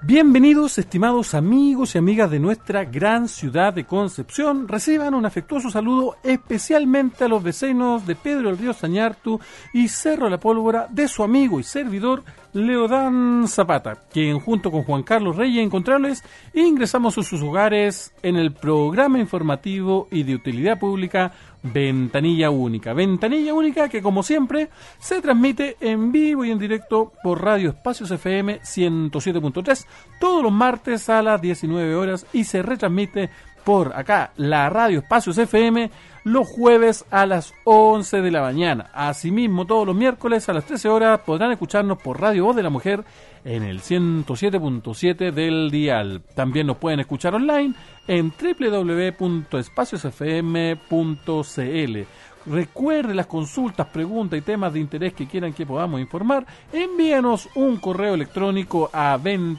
Bienvenidos, estimados amigos y amigas de nuestra gran ciudad de Concepción. Reciban un afectuoso saludo especialmente a los vecinos de Pedro del Río Sañartu y Cerro de la Pólvora de su amigo y servidor Leodán Zapata, quien junto con Juan Carlos Reyes Encontrables ingresamos a sus hogares en el programa informativo y de utilidad pública Ventanilla Única. Ventanilla Única que, como siempre, se transmite en vivo y en directo por Radio Espacios FM 107.3 todos los martes a las 19 horas y se retransmite por acá, la Radio Espacios FM, los jueves a las 11 de la mañana. Asimismo, todos los miércoles a las 13 horas podrán escucharnos por Radio Voz de la Mujer en el 107.7 del dial. También nos pueden escuchar online en www.espaciosfm.cl. Recuerde las consultas, preguntas y temas de interés que quieran que podamos informar. Envíenos un correo electrónico a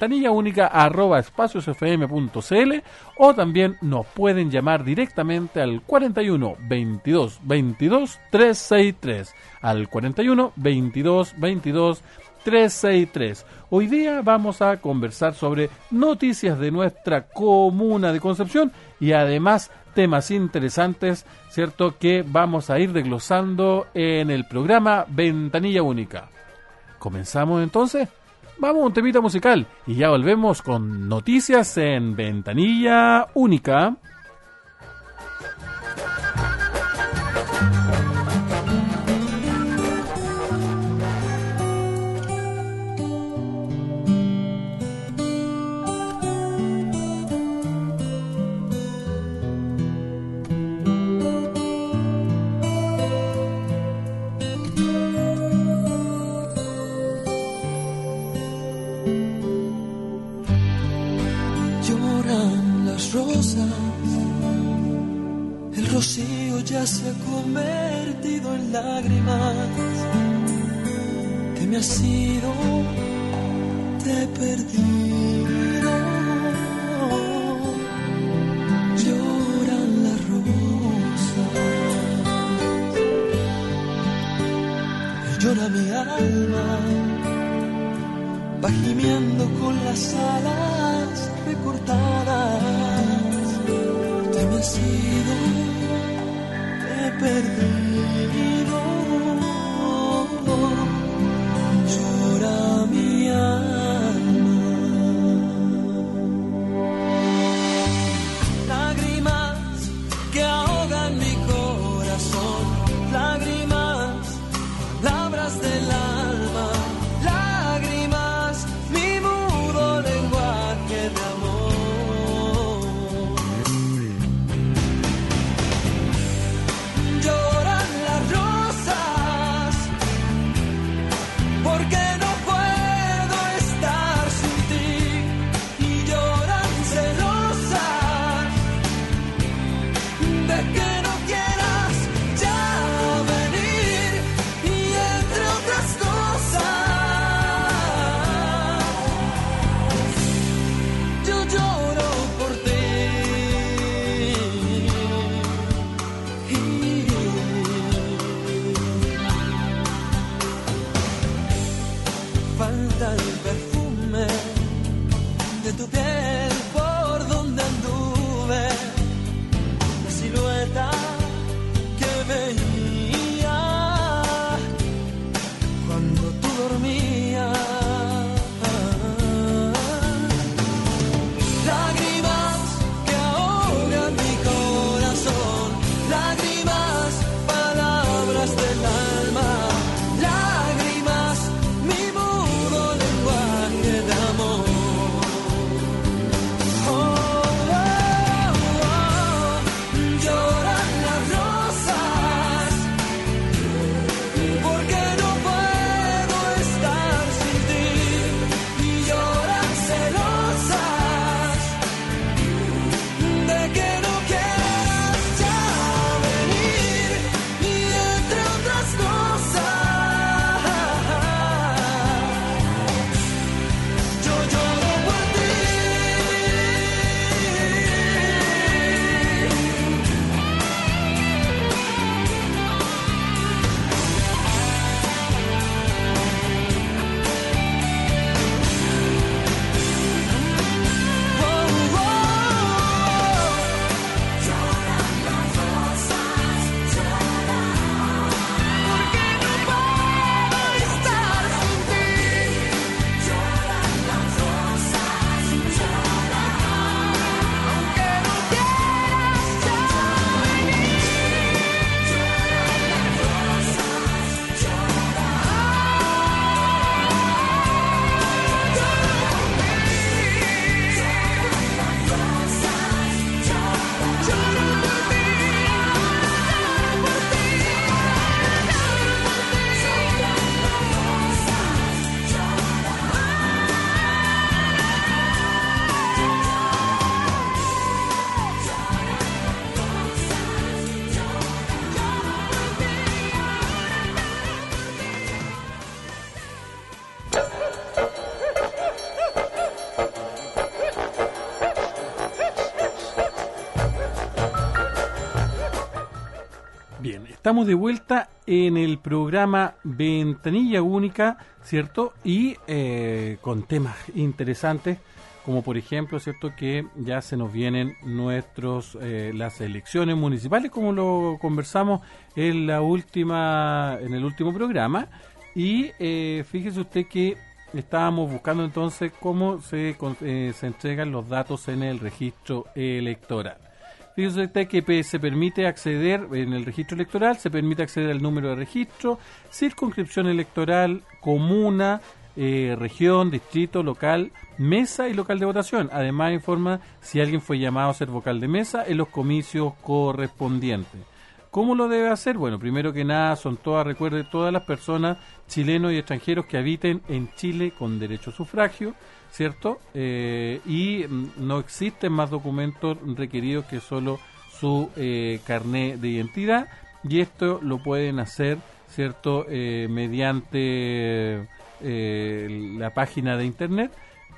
ventanillaúnica@espaciosfm.cl o también nos pueden llamar directamente al 41 22 22 363, al 41 22 22 363. Hoy día vamos a conversar sobre noticias de nuestra comuna de Concepción y además temas interesantes, ¿cierto?, que vamos a ir desglosando en el programa Ventanilla Única. ¿Comenzamos entonces? Vamos a un temita musical y ya volvemos con noticias en Ventanilla Única. El rocío ya se ha convertido en lágrimas que me has ido, te he perdido. Lloran las rosas y llora mi alma, va gimiendo con las alas recortadas. Te me has ido, te he perdido. Llora mi alma. Lágrimas que ahogan mi corazón, lágrimas, palabras del alma, lágrimas, mi mudo lenguaje de amor. Llora Bien, estamos de vuelta en el programa Ventanilla Única, ¿cierto? Y con temas interesantes, como por ejemplo, ¿cierto? Que ya se nos vienen las elecciones municipales, como lo conversamos en el último programa. Y fíjese usted que estábamos buscando entonces cómo se entregan los datos en el registro electoral. Fíjese usted que se permite acceder en el registro electoral, se permite acceder al número de registro, circunscripción electoral, comuna, región, distrito, local, mesa y local de votación. Además informa si alguien fue llamado a ser vocal de mesa en los comicios correspondientes. ¿Cómo lo debe hacer? Bueno, primero que nada recuerde, todas las personas chilenos y extranjeros que habiten en Chile con derecho a sufragio, ¿cierto? Y no existen más documentos requeridos que solo su carné de identidad, y esto lo pueden hacer, ¿cierto? Mediante la página de internet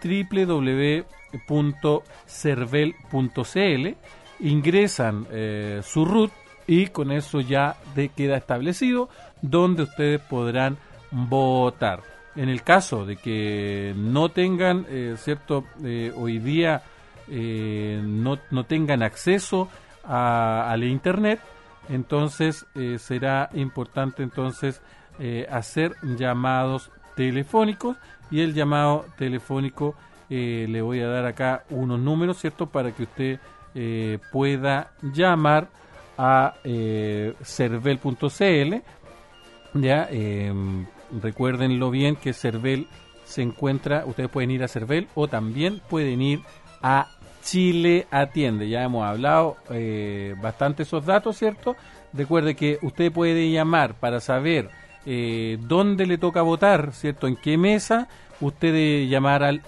www.cervel.cl, ingresan su RUT y con eso ya queda establecido donde ustedes podrán votar. En el caso de que no tengan, hoy día no tengan acceso a la internet, entonces será importante hacer llamados telefónicos, y el llamado telefónico le voy a dar acá unos números, ¿cierto? Para que usted pueda llamar a cervel.cl, ya. Recuérdenlo bien que Cervel se encuentra, ustedes pueden ir a Cervel o también pueden ir a Chile Atiende. Ya hemos hablado bastante esos datos, ¿cierto? Recuerde que usted puede llamar para saber dónde le toca votar, ¿cierto? En qué mesa. Usted debe llamar al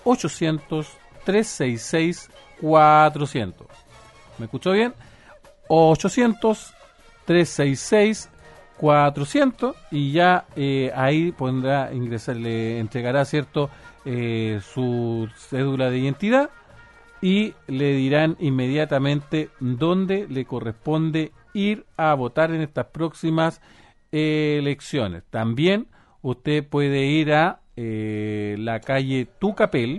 800-366-400. ¿Me escuchó bien? 800-366-400, y ya ahí podrá ingresar, le entregará, ¿cierto? Su cédula de identidad, y le dirán inmediatamente dónde le corresponde ir a votar en estas próximas elecciones. También usted puede ir a la calle Tucapel,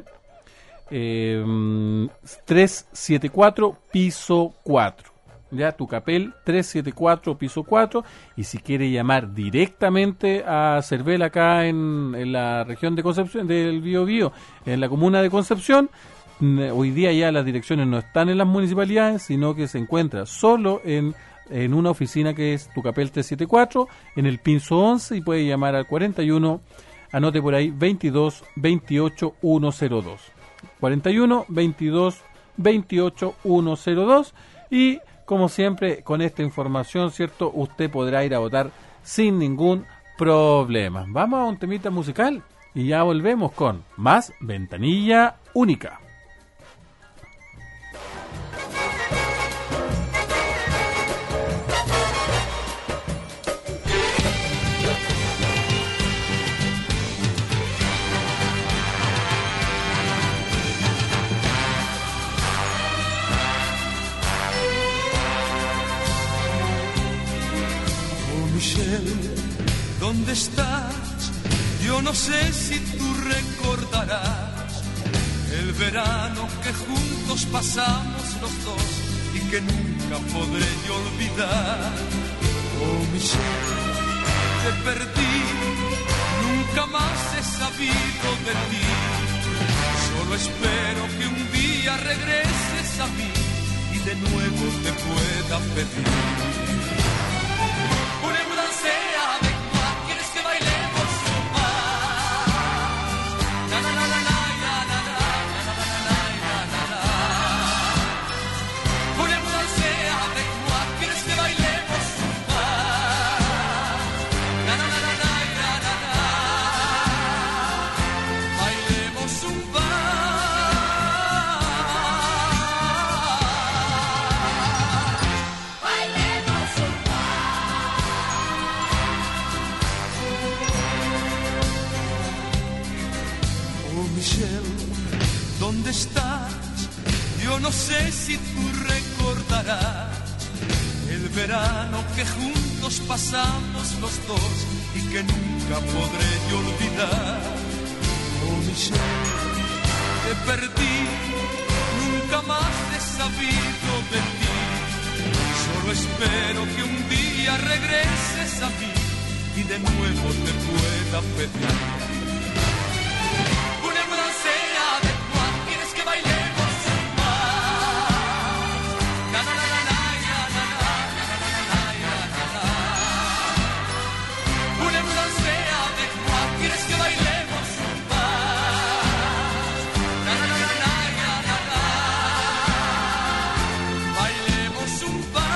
374 piso 4. Ya, Tucapel 374 piso 4, y si quiere llamar directamente a Cervel acá en la región de Concepción, del Biobío, en la comuna de Concepción, hoy día ya las direcciones no están en las municipalidades, sino que se encuentra solo en una oficina que es Tucapel 374, en el Pinzo 11, y puede llamar al 41, anote por ahí, 22 28 102, 41 22 28 102, y como siempre, con esta información, ¿cierto? Usted podrá ir a votar sin ningún problema. Vamos a un temita musical y ya volvemos con más Ventanilla Única. ¿Dónde estás? Yo no sé si tú recordarás el verano que juntos pasamos los dos y que nunca podré yo olvidar. Oh, Michelle, te perdí, nunca más he sabido de ti. Solo espero que un día regreses a mí y de nuevo te pueda pedir. ¿Dónde estás? Yo no sé si tú recordarás el verano que juntos pasamos los dos y que nunca podré yo olvidar. Oh, Michelle, te perdí, nunca más he sabido de ti. Solo espero que un día regreses a mí y de nuevo te pueda pedir una balancea de Juan. ¿Quieres que bailemos más? Na, na, na, na, na, na, na, na, na, na. Una balancea de Juan. ¿Quieres que bailemos más? Na, na, na, na, na, na, na. Bailemos un par.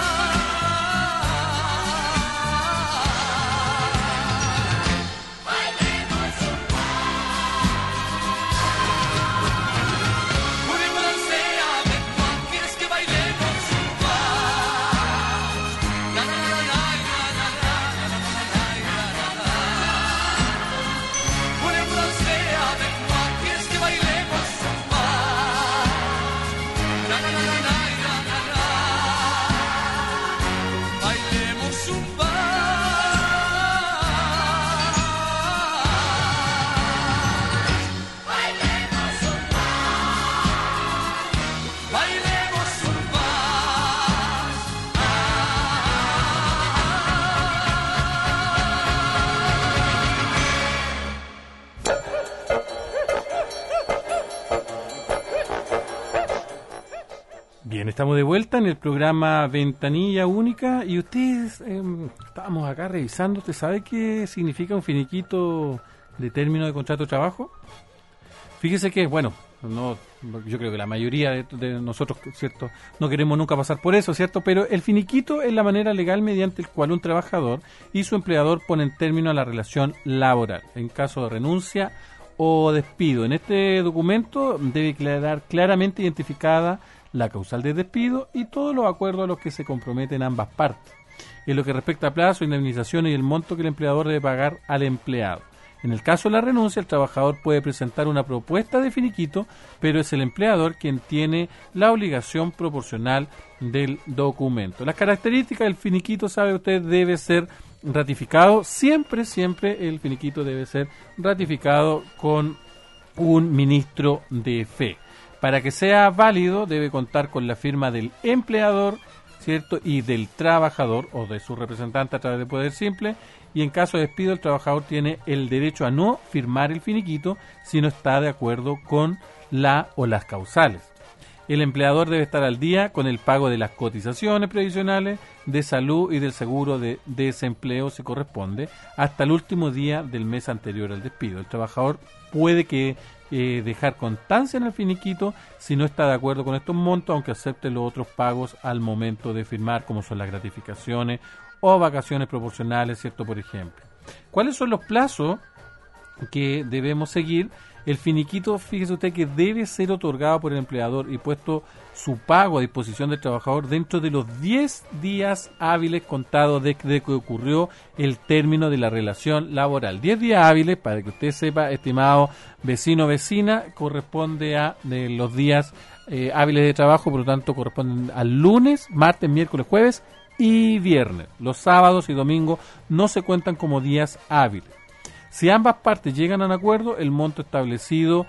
Bien, estamos de vuelta en el programa Ventanilla Única y ustedes, estábamos acá revisando. ¿Usted sabe qué significa un finiquito de término de contrato de trabajo? Fíjese que, bueno, no, yo creo que la mayoría de nosotros, ¿cierto?, no queremos nunca pasar por eso, ¿cierto? Pero el finiquito es la manera legal mediante el cual un trabajador y su empleador ponen término a la relación laboral en caso de renuncia o despido. En este documento debe quedar claramente identificada la causal de despido y todos los acuerdos a los que se comprometen ambas partes. En lo que respecta a plazo, indemnizaciones y el monto que el empleador debe pagar al empleado. En el caso de la renuncia, el trabajador puede presentar una propuesta de finiquito, pero es el empleador quien tiene la obligación proporcional del documento. Las características del finiquito, sabe usted, debe ser ratificado. Siempre el finiquito debe ser ratificado con un ministro de fe. Para que sea válido, debe contar con la firma del empleador, ¿cierto?, y del trabajador o de su representante a través de poder simple. Y en caso de despido, el trabajador tiene el derecho a no firmar el finiquito si no está de acuerdo con la o las causales. El empleador debe estar al día con el pago de las cotizaciones previsionales, de salud y del seguro de desempleo si corresponde, hasta el último día del mes anterior al despido. El trabajador puede dejar constancia en el finiquito si no está de acuerdo con estos montos, aunque acepte los otros pagos al momento de firmar, como son las gratificaciones o vacaciones proporcionales, ¿cierto?, por ejemplo. ¿Cuáles son los plazos que debemos seguir? El finiquito, fíjese usted, que debe ser otorgado por el empleador y puesto su pago a disposición del trabajador dentro de los 10 días hábiles contados de que ocurrió el término de la relación laboral. 10 días hábiles, para que usted sepa, estimado vecino o vecina, corresponde a los días hábiles de trabajo, por lo tanto corresponden al lunes, martes, miércoles, jueves y viernes. Los sábados y domingos no se cuentan como días hábiles. Si ambas partes llegan a un acuerdo, el monto establecido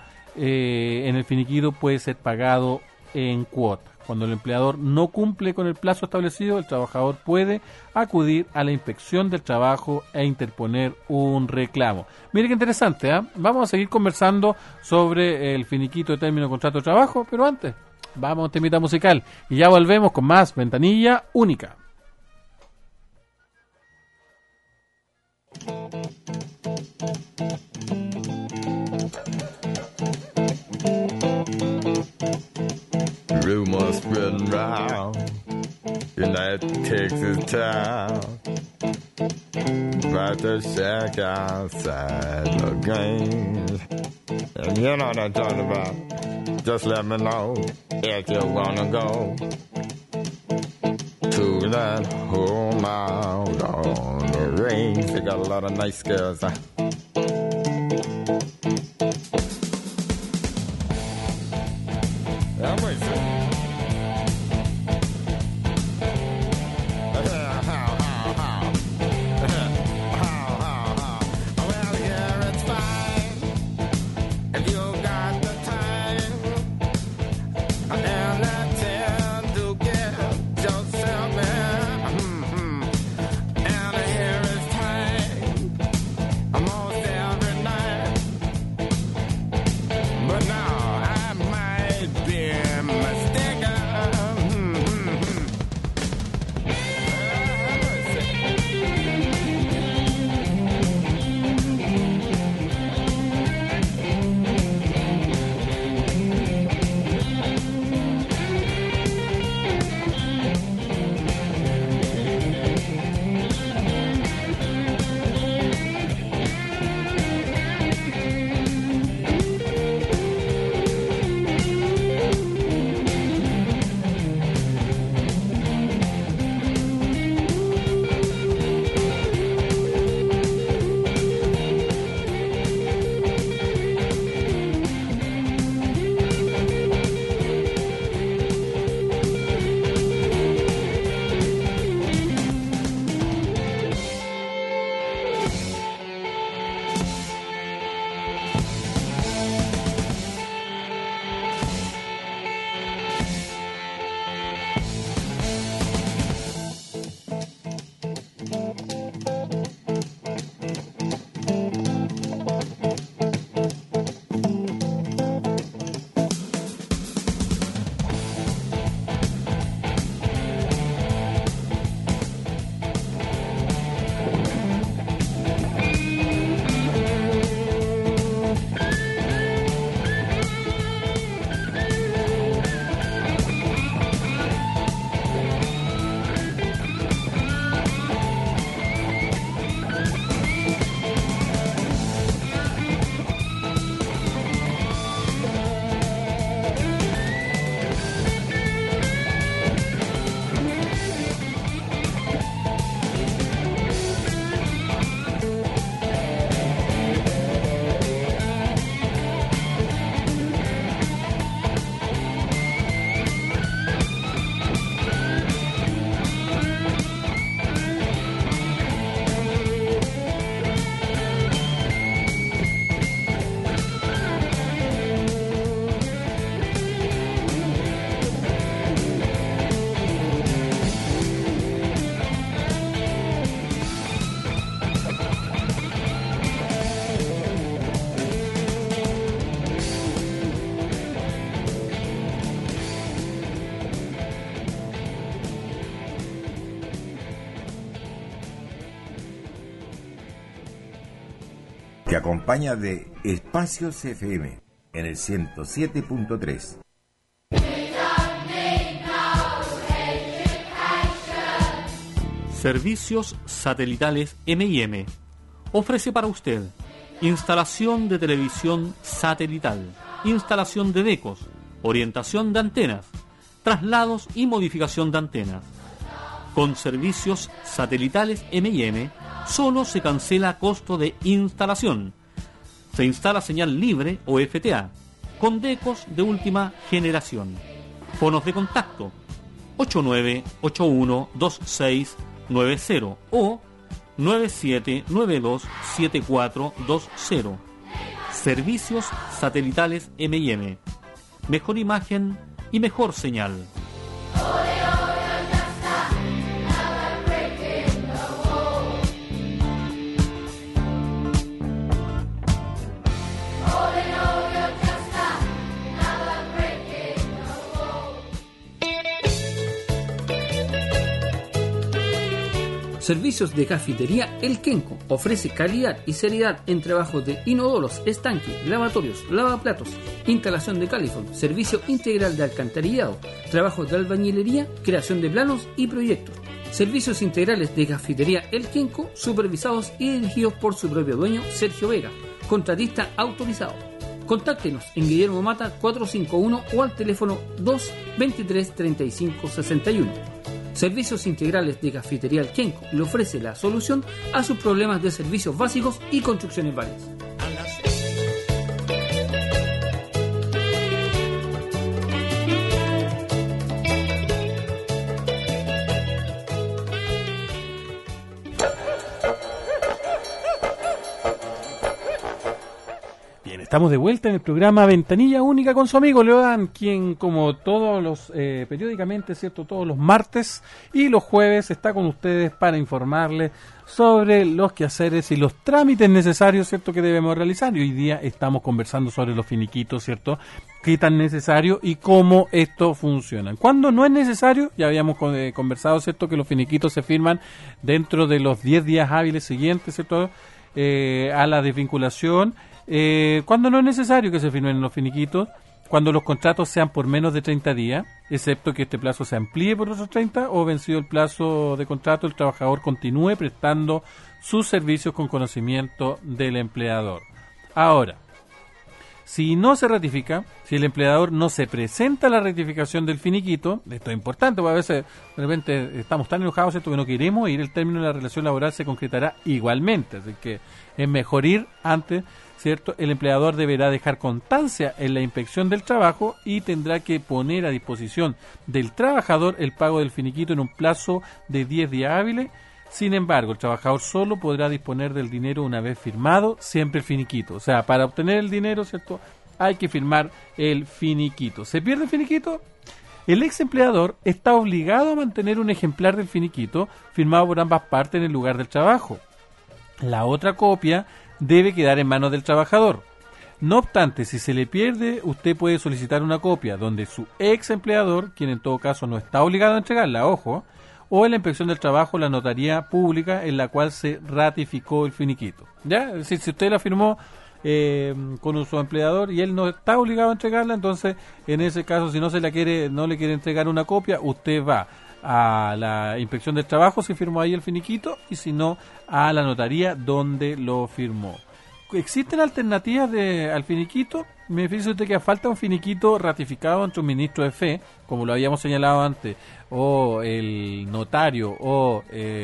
en el finiquito puede ser pagado en cuotas. Cuando el empleador no cumple con el plazo establecido, el trabajador puede acudir a la inspección del trabajo e interponer un reclamo. Mire qué interesante, ¿eh? Vamos a seguir conversando sobre el finiquito de término de contrato de trabajo, pero antes, vamos a un temita musical y ya volvemos con más Ventanilla Única. Rumors spreading round in that Texas town about the shack outside the game. And you know what I'm talking about. Just let me know if you wanna go to that home out on the range. They got a lot of nice girls. Te acompaña de Espacios FM en el 107.3. Servicios Satelitales M&M ofrece para usted instalación de televisión satelital, instalación de decos, orientación de antenas, traslados y modificación de antenas. Con Servicios Satelitales M&M solo se cancela costo de instalación. Se instala señal libre o FTA con decos de última generación. Fonos de contacto 89812690 o 97927420. Servicios Satelitales M&M. Mejor imagen y mejor señal. Servicios de Cafetería El Kenco. Ofrece calidad y seriedad en trabajos de inodoros, estanques, lavatorios, lavaplatos, instalación de calefón, servicio integral de alcantarillado, trabajos de albañilería, creación de planos y proyectos. Servicios integrales de Cafetería El Kenco, supervisados y dirigidos por su propio dueño, Sergio Vega, contratista autorizado. Contáctenos en Guillermo Mata 451 o al teléfono 223 35 61. Servicios integrales de Cafetería El Kenco le ofrece la solución a sus problemas de servicios básicos y construcciones varias. Estamos de vuelta en el programa Ventanilla Única con su amigo Leodan, quien como todos los periódicamente, cierto, todos los martes y los jueves está con ustedes para informarles sobre los quehaceres y los trámites necesarios, cierto, que debemos realizar. Y hoy día estamos conversando sobre los finiquitos, cierto, qué tan necesario y cómo esto funciona. Cuando no es necesario, ya habíamos conversado, cierto, que los finiquitos se firman dentro de los 10 días hábiles siguientes, cierto, a la desvinculación. Cuando no es necesario que se firmen los finiquitos, cuando los contratos sean por menos de 30 días, excepto que este plazo se amplíe por otros 30 o vencido el plazo de contrato, el trabajador continúe prestando sus servicios con conocimiento del empleador. Ahora, si no se ratifica, si el empleador no se presenta a la ratificación del finiquito, esto es importante, porque a veces de repente estamos tan enojados, ¿cierto?, que no queremos ir, el término de la relación laboral se concretará igualmente, así que es mejor ir antes, ¿cierto? El empleador deberá dejar constancia en la inspección del trabajo y tendrá que poner a disposición del trabajador el pago del finiquito en un plazo de 10 días hábiles. Sin embargo, el trabajador solo podrá disponer del dinero una vez firmado siempre el finiquito. O sea, para obtener el dinero, ¿cierto?, hay que firmar el finiquito. ¿Se pierde el finiquito? El ex empleador está obligado a mantener un ejemplar del finiquito firmado por ambas partes en el lugar del trabajo. La otra copia debe quedar en manos del trabajador. No obstante, si se le pierde, usted puede solicitar una copia donde su ex empleador, quien en todo caso no está obligado a entregarla, ojo, o en la inspección del trabajo, la notaría pública en la cual se ratificó el finiquito. ¿Ya? Es decir, si usted la firmó con su empleador y él no está obligado a entregarla, entonces en ese caso, si no le quiere entregar una copia, usted va a la inspección del trabajo, se firmó ahí el finiquito, y si no, a la notaría donde lo firmó. ¿Existen alternativas al finiquito? Me dice usted que falta un finiquito ratificado entre un ministro de fe, como lo habíamos señalado antes, o el notario o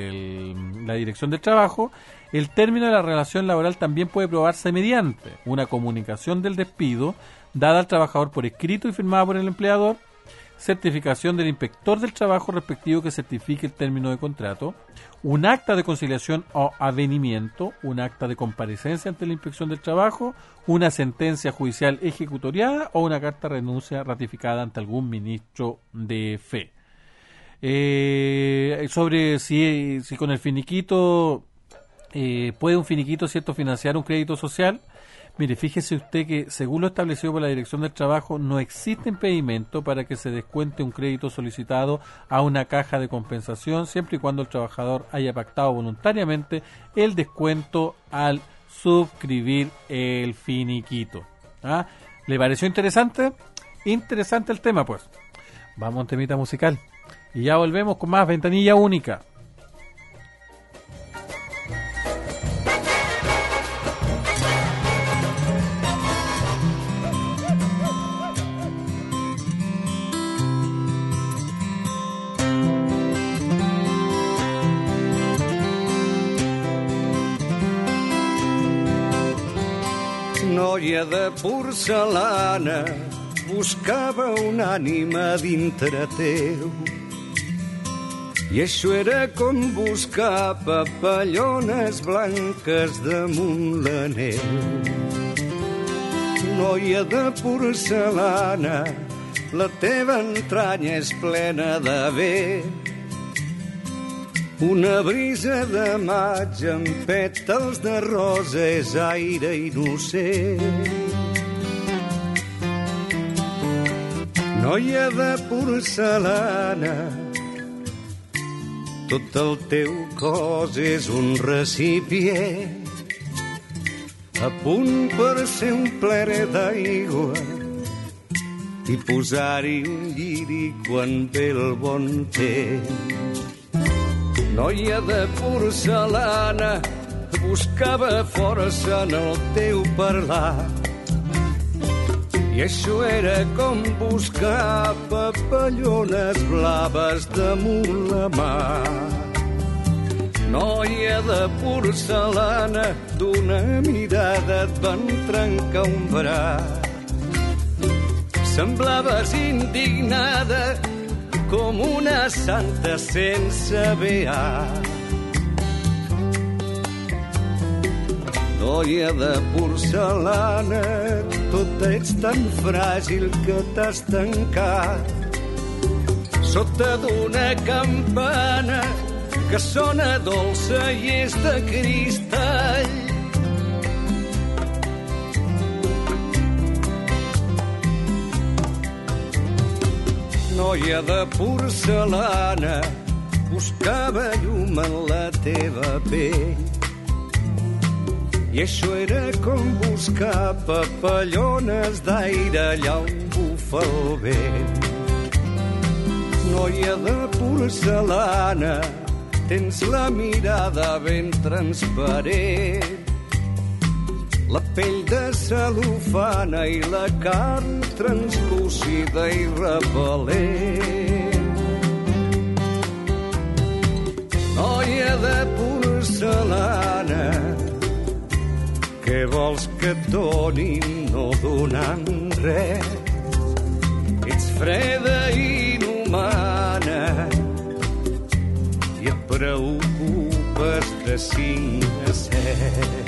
la dirección del trabajo. El término de la relación laboral también puede probarse mediante una comunicación del despido dada al trabajador por escrito y firmada por el empleador, certificación del inspector del trabajo respectivo que certifique el término de contrato, un acta de conciliación o avenimiento, un acta de comparecencia ante la inspección del trabajo, una sentencia judicial ejecutoriada o una carta de renuncia ratificada ante algún ministro de fe. Sobre si con el finiquito puede un finiquito, ¿cierto?, financiar un crédito social. Mire, fíjese usted que según lo establecido por la Dirección del Trabajo no existe impedimento para que se descuente un crédito solicitado a una caja de compensación siempre y cuando el trabajador haya pactado voluntariamente el descuento al suscribir el finiquito. ¿Ah? ¿Le pareció interesante? Interesante el tema, pues. Vamos a un temita musical. Y ya volvemos con más Ventanilla Única. Noia de porcelana, buscava una ànima dintre teu. I això era com buscar papallones blanques damunt la neu. Noia de porcelana, la teva entranya és plena de vent. Una brisa de maig amb pètals de rosa és aire innocent. Noia de porcelana, tot el teu cos és un recipient a punt per ser un pleret d'aigua i posar-hi un lliri quan ve el bon temps. Noia de porcelana, buscava força en el teu parlar. I això era com buscar papallones blaves damunt la mar. Noia de porcelana, d'una mirada et van trencar un braç. Semblaves indignada com una santa sense beat. Noia de porcelana, tota ets tan fràgil que t'has tancat sota d'una campana que sona dolça i és de cristall. Noia de porcelana, buscava llum en la teva pell. I això era com buscar papallones d'aire allà on bufa el vent. Noia de porcelana, tens la mirada ben transparent. La pell de cel·lofana i la carn translúcida i repel·lent. Noia de porcelana, què vols que et donin no donant res? Ets freda i inhumana i et preocupes de 5 a 7.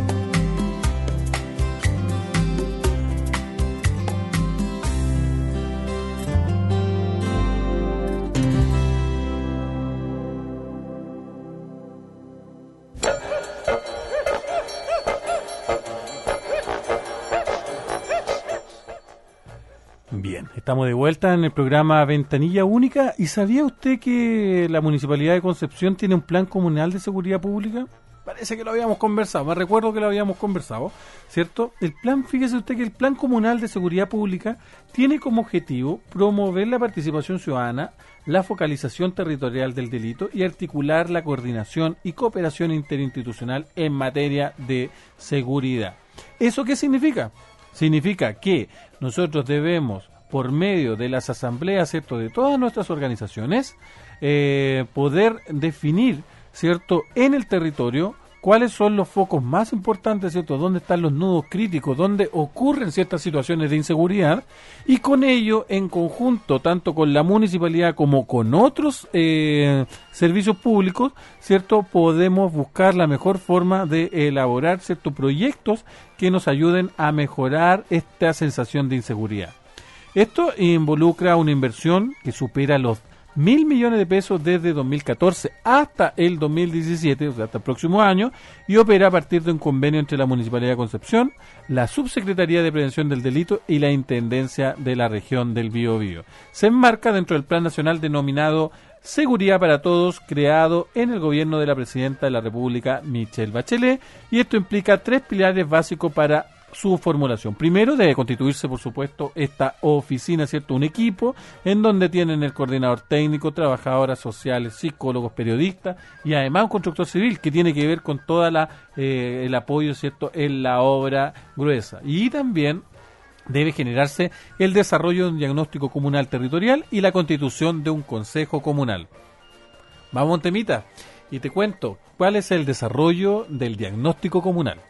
Estamos de vuelta en el programa Ventanilla Única. ¿Y sabía usted que la Municipalidad de Concepción tiene un plan comunal de seguridad pública? Parece que lo habíamos conversado, me recuerdo que lo habíamos conversado, ¿cierto? Fíjese usted que el plan comunal de seguridad pública tiene como objetivo promover la participación ciudadana, la focalización territorial del delito y articular la coordinación y cooperación interinstitucional en materia de seguridad. ¿Eso qué significa? Significa que nosotros debemos, por medio de las asambleas, ¿cierto?, de todas nuestras organizaciones, poder definir, ¿cierto?, en el territorio cuáles son los focos más importantes, ¿cierto?, dónde están los nudos críticos, dónde ocurren ciertas situaciones de inseguridad, y con ello, en conjunto, tanto con la municipalidad como con otros servicios públicos, ¿cierto?, podemos buscar la mejor forma de elaborar ciertos proyectos que nos ayuden a mejorar esta sensación de inseguridad. Esto involucra una inversión que supera los 1.000 millones de pesos desde 2014 hasta el 2017, o sea, hasta el próximo año, y opera a partir de un convenio entre la Municipalidad de Concepción, la Subsecretaría de Prevención del Delito y la Intendencia de la Región del Biobío. Se enmarca dentro del Plan Nacional denominado Seguridad para Todos, creado en el gobierno de la presidenta de la República, Michelle Bachelet, y esto implica 3 pilares básicos para su formulación. Primero, debe constituirse, por supuesto, esta oficina, ¿cierto? Un equipo en donde tienen el coordinador técnico, trabajadoras sociales, psicólogos, periodistas y además un constructor civil que tiene que ver con toda el apoyo, ¿cierto?, en la obra gruesa. Y también debe generarse el desarrollo de un diagnóstico comunal territorial y la constitución de un consejo comunal. Vamos a un temita y te cuento cuál es el desarrollo del diagnóstico comunal.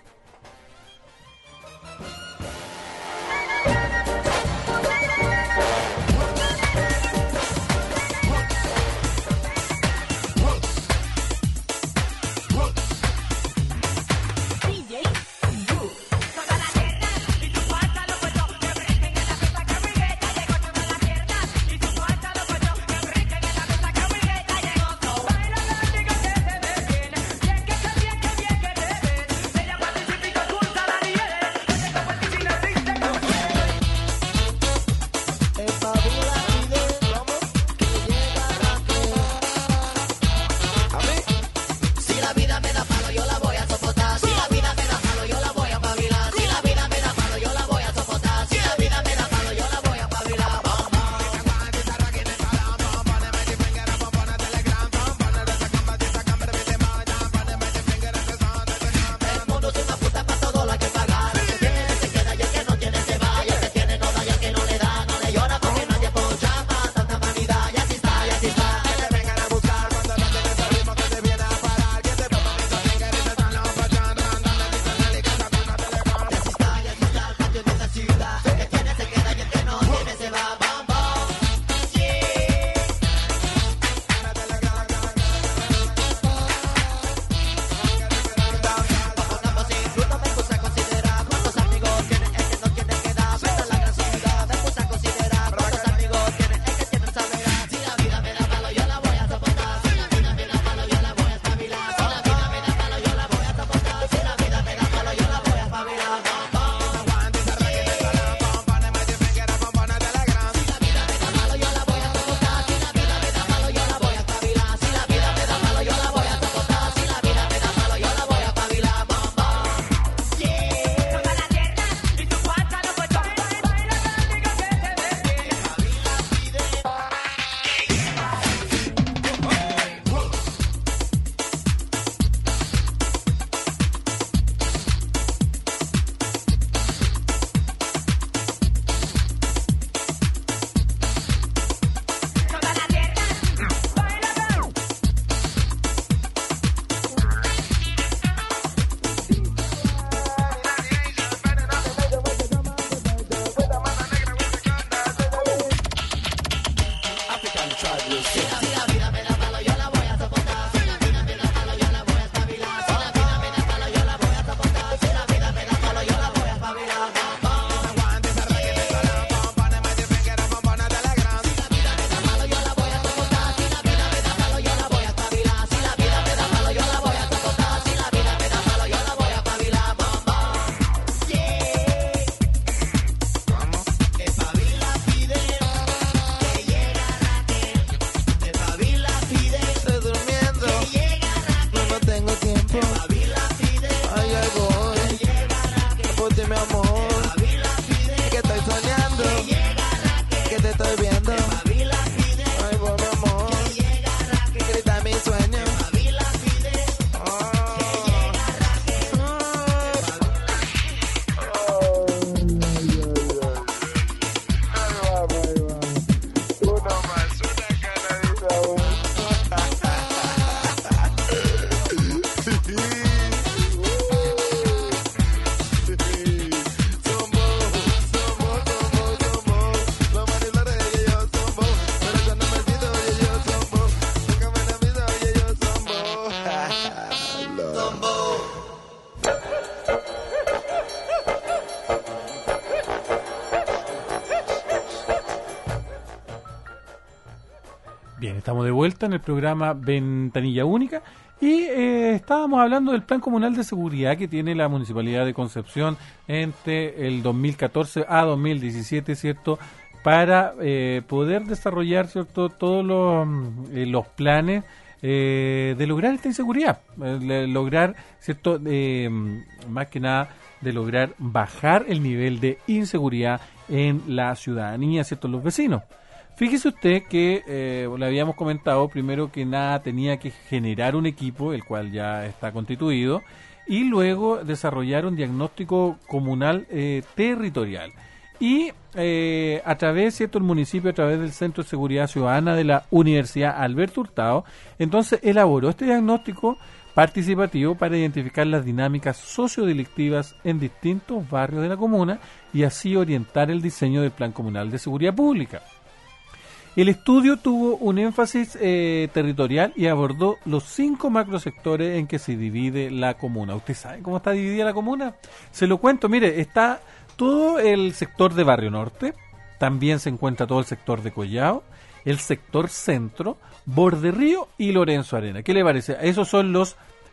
Bien, estamos de vuelta en el programa Ventanilla Única y estábamos hablando del Plan Comunal de Seguridad que tiene la Municipalidad de Concepción entre el 2014 a 2017, ¿cierto? para poder desarrollar, ¿cierto?, todos los planes de lograr esta inseguridad, lograr, ¿cierto?, más que nada de lograr bajar el nivel de inseguridad en la ciudadanía, ¿cierto?, los vecinos. Fíjese usted que le habíamos comentado, primero que nada tenía que generar un equipo, el cual ya está constituido, y luego desarrollar un diagnóstico comunal territorial. Y a través, ¿cierto?, el municipio, a través del Centro de Seguridad Ciudadana de la Universidad Alberto Hurtado, entonces elaboró este diagnóstico participativo para identificar las dinámicas sociodelictivas en distintos barrios de la comuna y así orientar el diseño del Plan Comunal de Seguridad Pública. El estudio tuvo un énfasis territorial y abordó los 5 macrosectores en que se divide la comuna. ¿Usted sabe cómo está dividida la comuna? Se lo cuento, mire, está todo el sector de Barrio Norte, también se encuentra todo el sector de Collao, el sector centro, Borde Río y Lorenzo Arena. ¿Qué le parece? Esos son los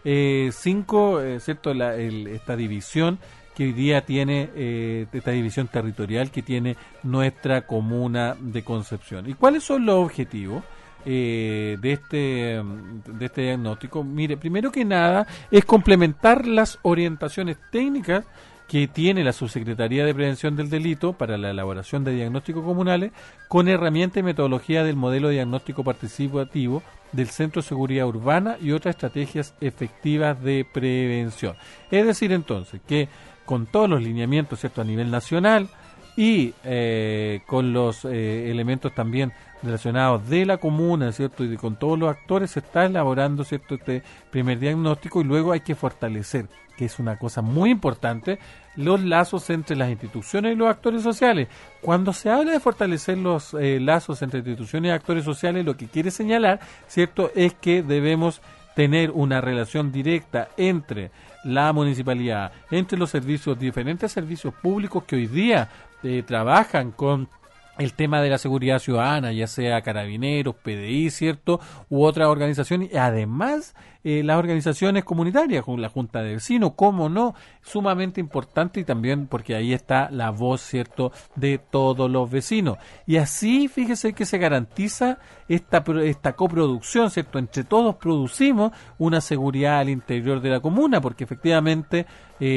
5, ¿cierto? Esta división que hoy día tiene, esta división territorial que tiene nuestra comuna de Concepción. ¿Y cuáles son los objetivos de este diagnóstico? Mire, primero que nada es complementar las orientaciones técnicas que tiene la Subsecretaría de Prevención del Delito para la elaboración de diagnósticos comunales con herramientas y metodología del modelo de diagnóstico participativo del Centro de Seguridad Urbana y otras estrategias efectivas de prevención. Es decir, entonces, que con todos los lineamientos, ¿cierto?, a nivel nacional y con los elementos también relacionados de la comuna, ¿cierto?, y con todos los actores se está elaborando, ¿cierto?, este primer diagnóstico, y luego hay que fortalecer, que es una cosa muy importante, los lazos entre las instituciones y los actores sociales. Cuando se habla de fortalecer los lazos entre instituciones y actores sociales, lo que quiere señalar, ¿cierto?, es que debemos tener una relación directa entre la municipalidad, entre los servicios, diferentes servicios públicos que hoy día trabajan con el tema de la seguridad ciudadana, ya sea Carabineros, PDI, ¿cierto?, u otras organizaciones, y además las organizaciones comunitarias, con la Junta de Vecinos, cómo no, sumamente importante, y también porque ahí está la voz, ¿cierto?, de todos los vecinos. Y así, fíjese que se garantiza esta coproducción, ¿cierto?, entre todos producimos una seguridad al interior de la comuna, porque efectivamente,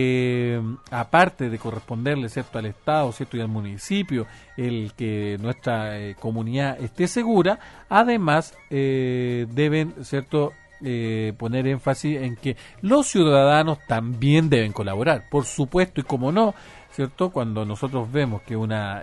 aparte de corresponderle, ¿cierto?, al Estado, ¿cierto?, y al municipio, el que nuestra comunidad esté segura, además deben, ¿cierto?, poner énfasis en que los ciudadanos también deben colaborar, por supuesto, y como no, ¿cierto?, cuando nosotros vemos que una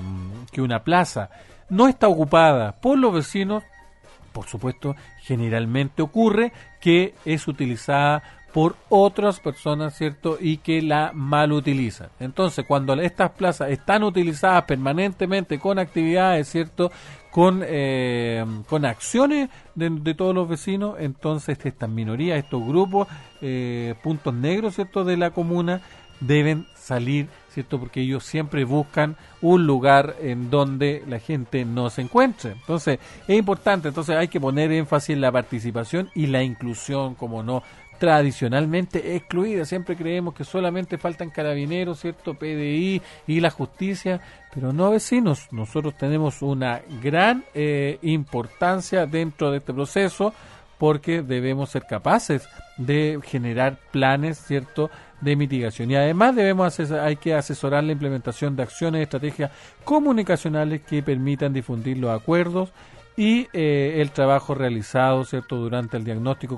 plaza no está ocupada por los vecinos, por supuesto, generalmente ocurre que es utilizada por otras personas, ¿cierto?, y que la mal utilizan. Entonces, cuando estas plazas están utilizadas permanentemente con actividades, ¿cierto?, con acciones de todos los vecinos, entonces estas minorías, estos grupos, puntos negros, ¿cierto?, de la comuna, deben salir, ¿cierto?, porque ellos siempre buscan un lugar en donde la gente no se encuentre. Entonces, es importante, entonces hay que poner énfasis en la participación y la inclusión, como no, tradicionalmente excluida. Siempre creemos que solamente faltan Carabineros, ¿cierto?, PDI y la justicia, pero no, vecinos. Nosotros tenemos una gran importancia dentro de este proceso, porque debemos ser capaces de generar planes, ¿cierto?, de mitigación, y además hay que asesorar la implementación de acciones y estrategias comunicacionales que permitan difundir los acuerdos y el trabajo realizado, ¿cierto?, durante el diagnóstico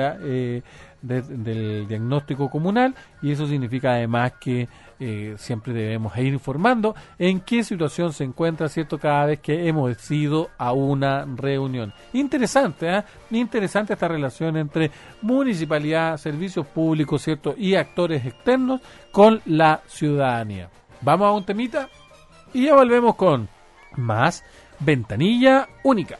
del diagnóstico comunal, y eso significa además que siempre debemos ir informando en qué situación se encuentra, ¿cierto?, cada vez que hemos ido a una reunión. Interesante, interesante esta relación entre municipalidad, servicios públicos, ¿cierto?, y actores externos con la ciudadanía. Vamos a un temita y ya volvemos con más Ventanilla Única.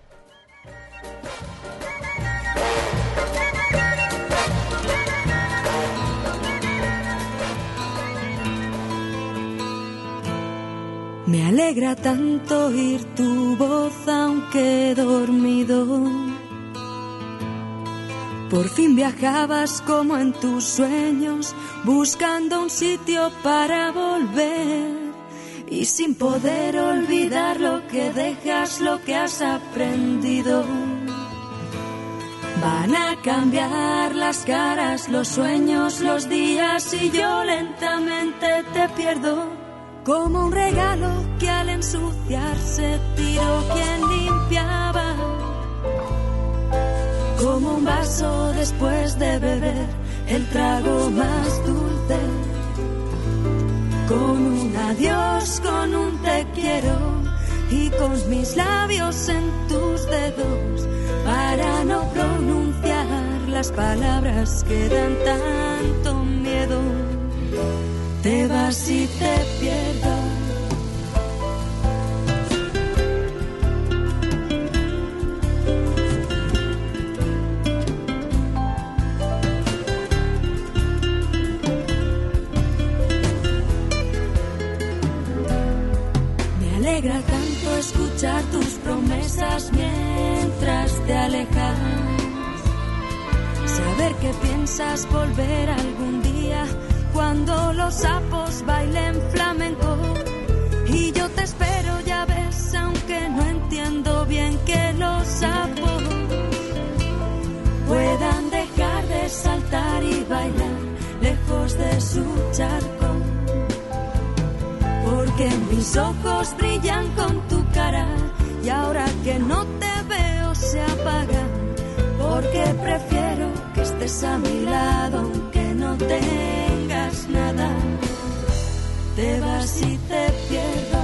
Me alegra tanto oír tu voz aunque dormido. Por fin viajabas como en tus sueños, buscando un sitio para volver. y sin poder olvidar lo que dejas, lo que has aprendido. Van a cambiar las caras, los sueños, los días y yo lentamente te pierdo. Como un regalo que al ensuciarse tiró quien limpiaba. Como un vaso después de beber el trago más dulce. Con un adiós, con un te quiero y con mis labios en tus dedos para no pronunciar las palabras que dan tanto miedo. Te vas y te pierdo. Me alegra tanto escuchar tus promesas mientras te alejas. Saber que piensas volver algún día cuando los sapos bailen flamenco. Y yo te espero, ya ves, aunque no entiendo bien que los sapos puedan dejar de saltar y bailar lejos de su charco. Porque mis ojos brillan con tu cara y ahora que no te veo se apagan. Porque prefiero que estés a mi lado aunque no tengas nada. Te vas y te pierdo.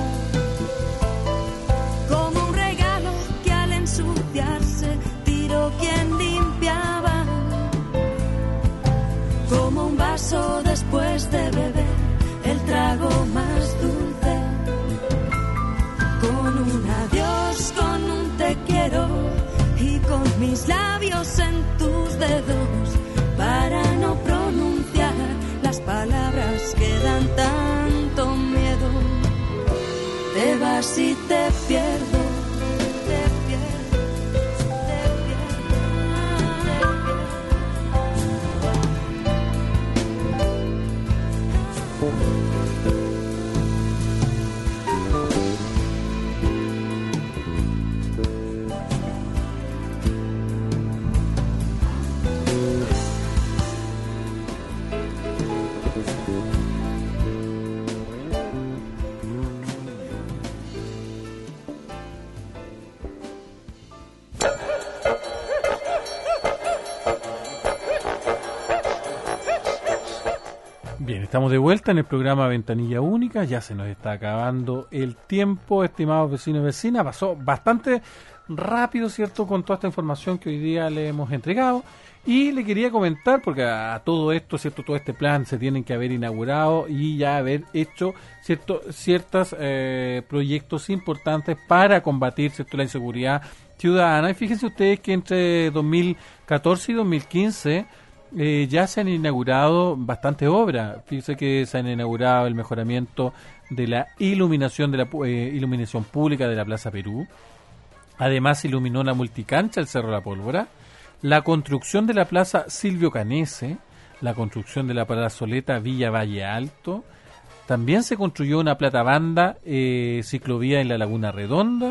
Como un regalo que al ensuciarse tiró quien limpiaba. Como un vaso después de beber el trago más dulce. Con un adiós, con un te quiero y con mis labios en tus dedos para no pronunciar las palabras que dan tanto miedo. Te vas y te pierdo. Te pierdo, te pierdo, Bien, estamos de vuelta en el programa Ventanilla Única, ya se nos está acabando el tiempo, estimados vecinos y vecinas, pasó bastante rápido, ¿cierto?, con toda esta información que hoy día le hemos entregado, y le quería comentar, porque a todo esto, ¿cierto?, todo este plan se tienen que haber inaugurado y ya haber hecho, ¿cierto?, ciertos proyectos importantes para combatir, ¿cierto?, la inseguridad ciudadana, y fíjense ustedes que entre 2014 y 2015 ya se han inaugurado bastante obras. Fíjense que se han inaugurado el mejoramiento de la iluminación iluminación pública de la Plaza Perú. Además se iluminó la multicancha del Cerro La Pólvora, la construcción de la Plaza Silvio Canese, la construcción de la plazoleta Villa Valle Alto. También se construyó una platabanda ciclovía en la Laguna Redonda,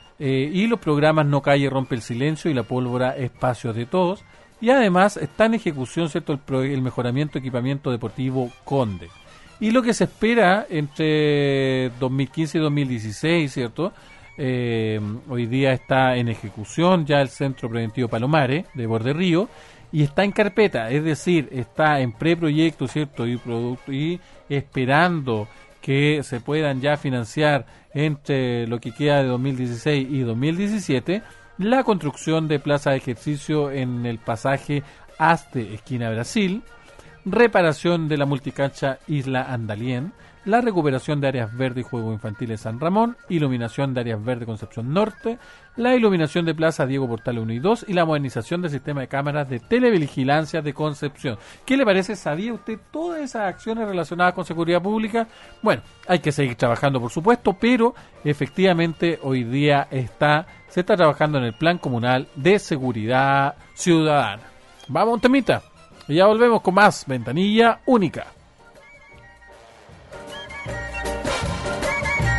y los programas No Calle Rompe el Silencio y La Pólvora Espacios de Todos. Y además está en ejecución, ¿cierto?, el mejoramiento equipamiento deportivo Conde. Y lo que se espera entre 2015 y 2016, ¿cierto? Hoy día está en ejecución ya el Centro Preventivo Palomares de Borde Río y está en carpeta, es decir, está en preproyecto, ¿cierto? Y esperando que se puedan ya financiar entre lo que queda de 2016 y 2017 la construcción de plaza de ejercicio en el pasaje Aste, esquina Brasil, reparación de la multicancha Isla Andalien, la recuperación de áreas verdes y juegos infantiles San Ramón, iluminación de áreas verdes Concepción Norte, la iluminación de Plaza Diego Portales 1 y 2 y la modernización del sistema de cámaras de televigilancia de Concepción. ¿Qué le parece? ¿Sabía usted todas esas acciones relacionadas con seguridad pública? Bueno, hay que seguir trabajando, por supuesto, pero efectivamente hoy día se está trabajando en el Plan Comunal de Seguridad Ciudadana. Vamos a un temita y ya volvemos con más Ventanilla Única.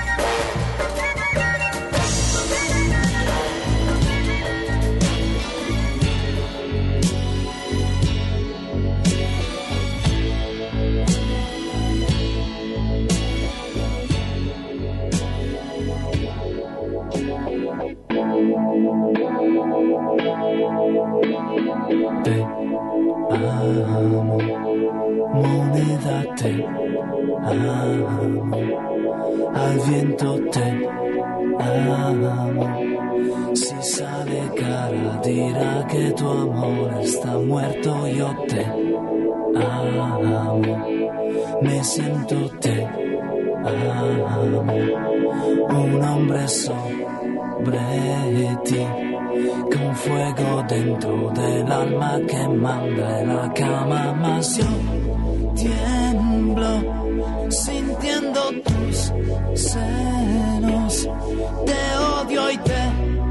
amo, moneda te amo, al viento te amo. Si sale cara dirá que tu amor está muerto, yo te amo, me siento te amo, un hombre sobre ti, con fuego dentro del alma que manda en la cama, mas yo tiemblo sintiendo tus senos, te odio y te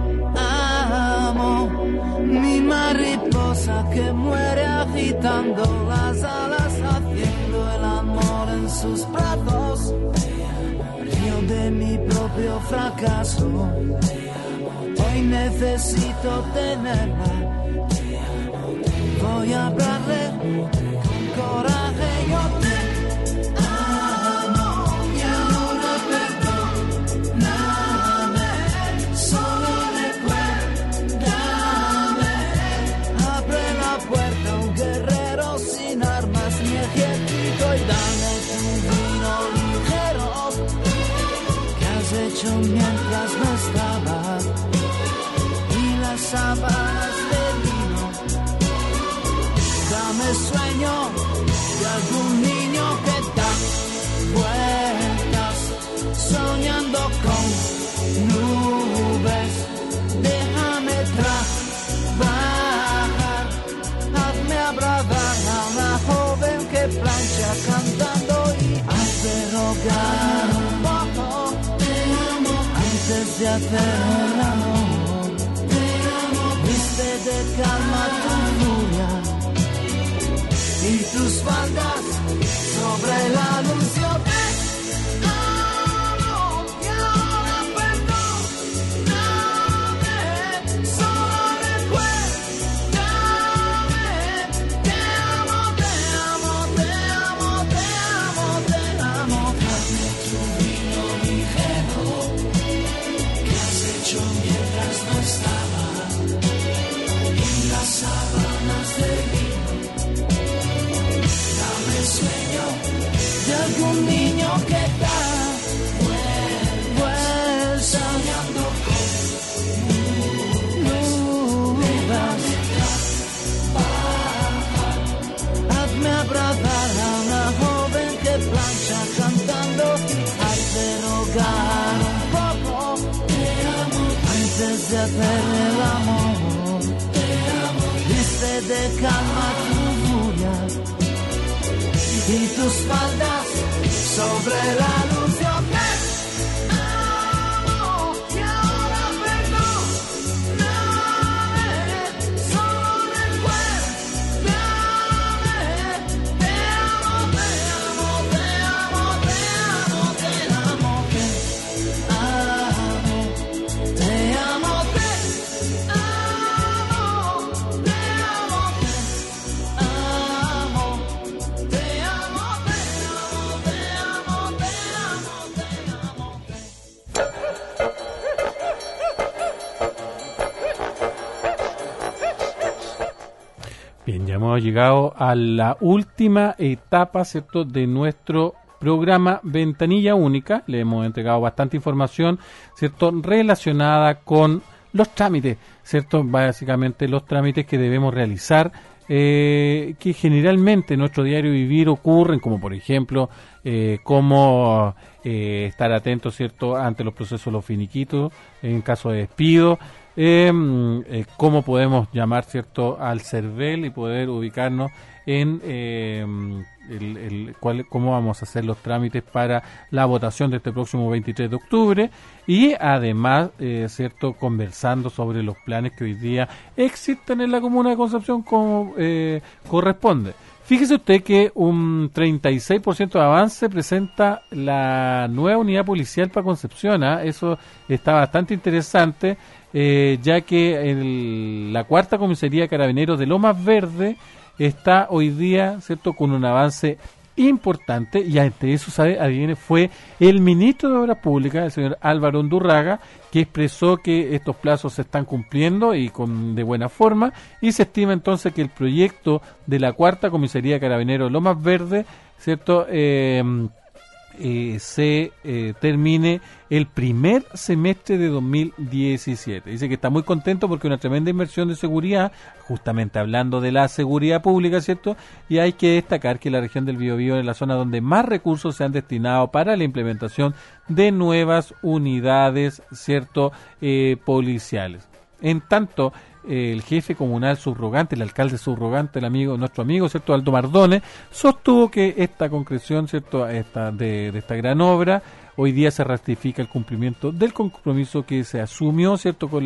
amo, mi mariposa que muere agitando las alas, haciendo el amor en sus brazos, río de mi propio fracaso, hoy necesito tenerla, voy a hablarle con coraje, yo te amo, y ahora perdóname, solo recuérdame, abre la puerta a un guerrero sin armas ni ejército y dame tu vino ligero que has hecho mientras no estaba, y las sábanas de lino, dame sueño de algún niño que da vueltas soñando con nubes, déjame trabajar, hazme abrazar a una joven que plancha cantando y hazme rogar un poco, te amo antes de hacer el amor, te amo, viste de calma tu furia y tus faldas sobre la luz, yo te amo, y ahora perdóname, solo recuérdame, te amo, te amo, te amo, te amo, te amo, dame tu vino ligero que has hecho mientras no estaba, y las sábanas de vino, dame sueño de algún niño que da vueltas soñando con nubes, hazme abrazar a una joven que plancha cantando, hazme rogar un poco, te amo antes de hacer el amor, te amo, viste de calma tu furia y tus faldas sobre la luz, yo te amo, y ahora perdóname, solo recuérdame, te amo, te amo, te amo, te amo, te amo, te amo, te amo, te amo, te amo, te amo. Bien, ya hemos llegado a la última etapa, ¿cierto?, de nuestro programa Ventanilla Única. Le hemos entregado bastante información, ¿cierto?, relacionada con los trámites, ¿cierto?, básicamente los trámites que debemos realizar, que generalmente en nuestro diario vivir ocurren, como por ejemplo, cómo estar atentos, ¿cierto?, ante los procesos de los finiquitos en caso de despido, cómo podemos llamar, ¿cierto?, al CERVEL y poder ubicarnos en cómo vamos a hacer los trámites para la votación de este próximo 23 de octubre y además, ¿cierto?, conversando sobre los planes que hoy día existen en la comuna de Concepción como corresponde. Fíjese usted que un 36% de avance presenta la nueva unidad policial para Concepción, ¿eh? Eso está bastante interesante, ya que la cuarta comisaría de Carabineros de Lomas Verde está hoy día, ¿cierto?, con un avance importante, y ante eso, adivine, fue el ministro de Obras Públicas, el señor Álvaro Undurraga, que expresó que estos plazos se están cumpliendo y de buena forma, y se estima entonces que el proyecto de la cuarta comisaría de Carabineros Lomas Verdes, ¿cierto?, se termine el primer semestre de 2017. Dice que está muy contento porque una tremenda inversión de seguridad, justamente hablando de la seguridad pública, ¿cierto? Y hay que destacar que la región del Biobío es la zona donde más recursos se han destinado para la implementación de nuevas unidades, ¿cierto?, policiales. En tanto, el jefe comunal subrogante, el alcalde subrogante, nuestro amigo, ¿cierto?, Aldo Mardones, sostuvo que esta concreción, ¿cierto?, de esta gran obra, hoy día se ratifica el cumplimiento del compromiso que se asumió, ¿cierto?, con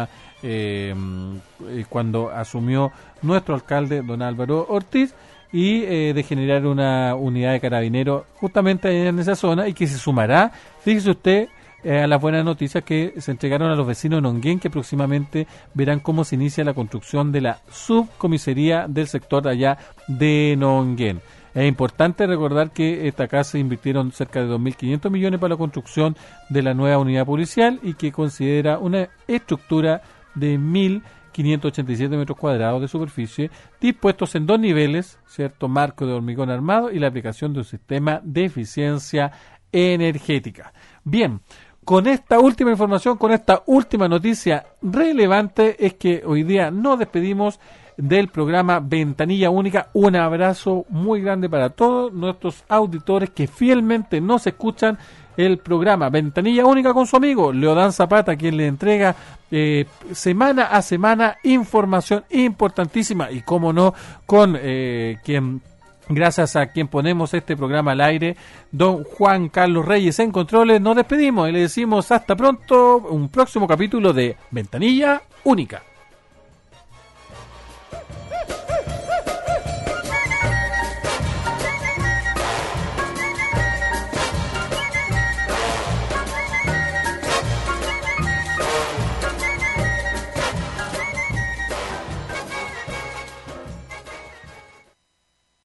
cuando asumió nuestro alcalde, don Álvaro Ortiz, y de generar una unidad de carabineros justamente en esa zona, y que se sumará, fíjese usted, a las buenas noticias que se entregaron a los vecinos de Nonguén, que próximamente verán cómo se inicia la construcción de la subcomisaría del sector allá de Nonguén. Es importante recordar que esta casa invirtieron cerca de 2.500 millones para la construcción de la nueva unidad policial, y que considera una estructura de 1.587 metros cuadrados de superficie, dispuestos en 2 niveles, ¿cierto?, marco de hormigón armado y la aplicación de un sistema de eficiencia energética. Bien, con esta última información, con esta última noticia relevante, es que hoy día nos despedimos del programa Ventanilla Única. Un abrazo muy grande para todos nuestros auditores que fielmente nos escuchan el programa Ventanilla Única con su amigo Leodán Zapata, quien le entrega semana a semana información importantísima, y cómo no, con gracias a quien ponemos este programa al aire, don Juan Carlos Reyes en controles. Nos despedimos y le decimos hasta pronto, un próximo capítulo de Ventanilla Única.